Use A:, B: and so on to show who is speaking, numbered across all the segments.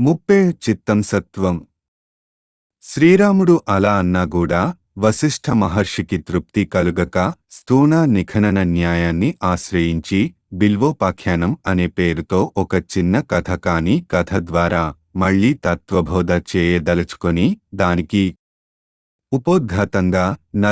A: 30 చిత్తం సత్వం. శ్రీరాముడు అలా అన్నా కూడా వశిష్ఠ మహర్షికి తృప్తి కలుగక స్థూణ నిఖనన న్యాయాన్ని ఆశ్రయించి బిల్వోపాఖ్యానం అనే పేరుతో ఒక చిన్న కథ కాని కథ ద్వారా మళ్లీ తత్వబోధ చేయదలుచుకొని దానికి ఉపోద్ఘాతంగా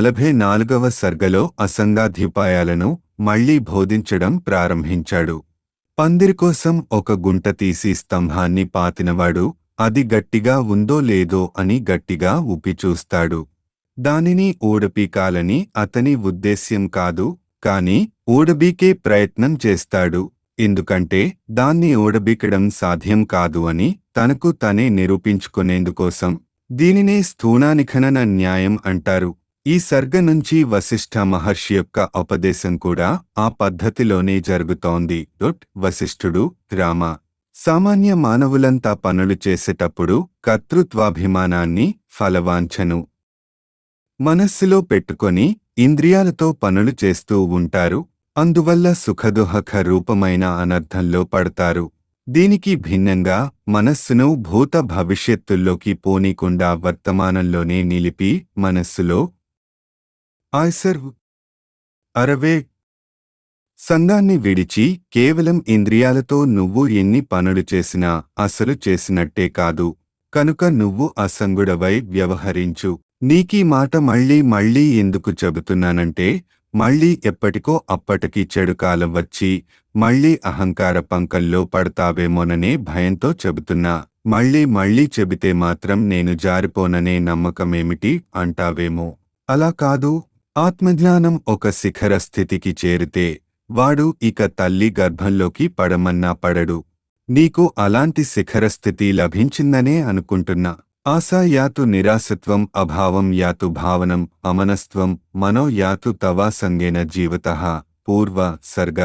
A: 44వ సర్గలో అసంగాధ్యుపాయాలను మళ్లీ బోధించడం ప్రారంభించాడు. పందిరికోసం ఒక గుంట తీసి స్తంభాన్ని పాతినవాడు అది గట్టిగా ఉందో లేదో అని గట్టిగా ఊపి చూస్తాడు. దానిని ఊడపీకాలని అతని ఉద్దేశ్యం కాదు, కాని ఊడబీకే ప్రయత్నం చేస్తాడు. ఎందుకంటే దాన్ని ఊడబీకడం సాధ్యం కాదు అని తనకు తనే నిరూపించుకునేందుకోసం. దీనినే స్థూణానిఖనన న్యాయం అంటారు. ఈ సర్గ నుంచి వశిష్ఠ మహర్షి యొక్క ఉపదేశం కూడా ఆ పద్ధతిలోనే జరుగుతోంది. వశిష్ఠుడు రామ, సామాన్య మానవులంతా పనులు చేసేటప్పుడు కర్తృత్వాభిమానాన్ని, ఫలవాంఛను మనస్సులో పెట్టుకొని ఇంద్రియాలతో పనులు చేస్తూ ఉంటారు. అందువల్ల సుఖదుహక రూపమైన అనర్థంలో పడతారు. దీనికి భిన్నంగా మనస్సును భూత భవిష్యత్తుల్లోకి పోనీకుండా వర్తమానంలోనే నిలిపి మనస్సులో ఆయ్సర్వ్ అరవే సంఘాన్ని విడిచి కేవలం ఇంద్రియాలతో నువ్వు ఎన్ని పనులు చేసినా అసలు చేసినట్టే కాదు. కనుక నువ్వు అసంగుడవై వ్యవహరించు. నీకీ మాట మళ్ళీ మళ్ళీ ఎందుకు చెబుతున్నానంటే మళ్ళీ ఎప్పటికో అప్పటికి చెడుకాలం వచ్చి మళ్ళీ అహంకార పంకల్లో పడతావేమోననే భయంతో చెబుతున్నా. మళ్ళీ మళ్ళీ చెబితే మాత్రం నేను జారిపోననే నమ్మకమేమిటి అంటావేమో. అలా కాదు. ఆత్మజ్ఞానం ఒక శిఖర స్థితికి చేరితే వాడు ఇక తల్లి గర్భంలోకి పడమన్నా పడడు. నీకు అలాంటి శిఖరస్థితి లభించిందనే అనుకుంటున్నా. ఆశ యాతు నిరాశత్వం, అభావం యాతు భావనం, అమనస్త్వం మనో యాతు తవా సంగేన జీవతః. పూర్వ సర్గ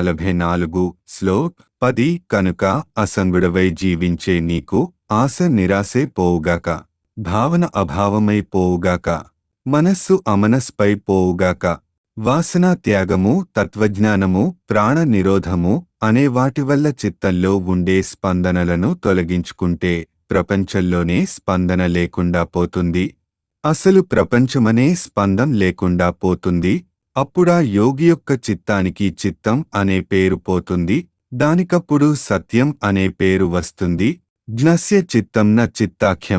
A: 44 శ్లోక్ 10. కనుక అసంగుడవై జీవించే నీకు ఆశ నిరాశే పోవుగాక, భావన అభావమై పోవుగాక, మనస్సు అమనస్పై పోవుగాక, వాసనా త్యాగము, తత్వజ్ఞానము, ప్రాణ నిరోధము అనే వాటి వల్ల చిత్తంలో ఉండే స్పందనలను తొలగించుకుంటే ప్రపంచంలోనే స్పందన లేకుండా పోతుంది. అసలు ప్రపంచమనే స్పందం లేకుండా పోతుంది. అప్పుడా యోగి యొక్క చిత్తానికి చిత్తం అనే పేరు పోతుంది. దానికప్పుడు సత్యం అనే పేరు వస్తుంది. జ్ఞస్య చిత్తం న చిత్తాఖ్యం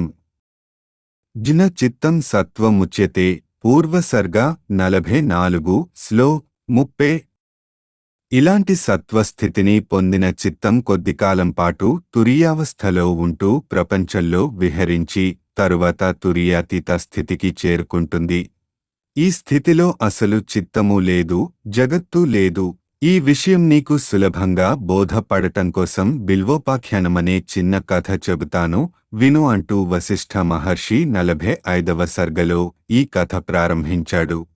A: జ్ఞ చిత్తం సత్వముచ్యతే. పూర్వసర్గ 44 శ్లో 30. ఇలాంటి సత్వస్థితిని పొందిన చిత్తం కొద్దికాలం పాటు తురీయావస్థలో ఉంటూ ప్రపంచంలో విహరించి తరువాత తురీయాతీత స్థితికి చేరుకుంటుంది. ఈ స్థితిలో అసలు చిత్తము లేదు, జగత్తు లేదు. ఈ విషయం నీకు సులభంగా బోధపడటం కోసం బిల్వోపాఖ్యానమనే చిన్న కథ చెబుతాను విను అంటూ వశిష్ఠ మహర్షి 45వ సర్గలో ఈ కథ ప్రారంభించాడు.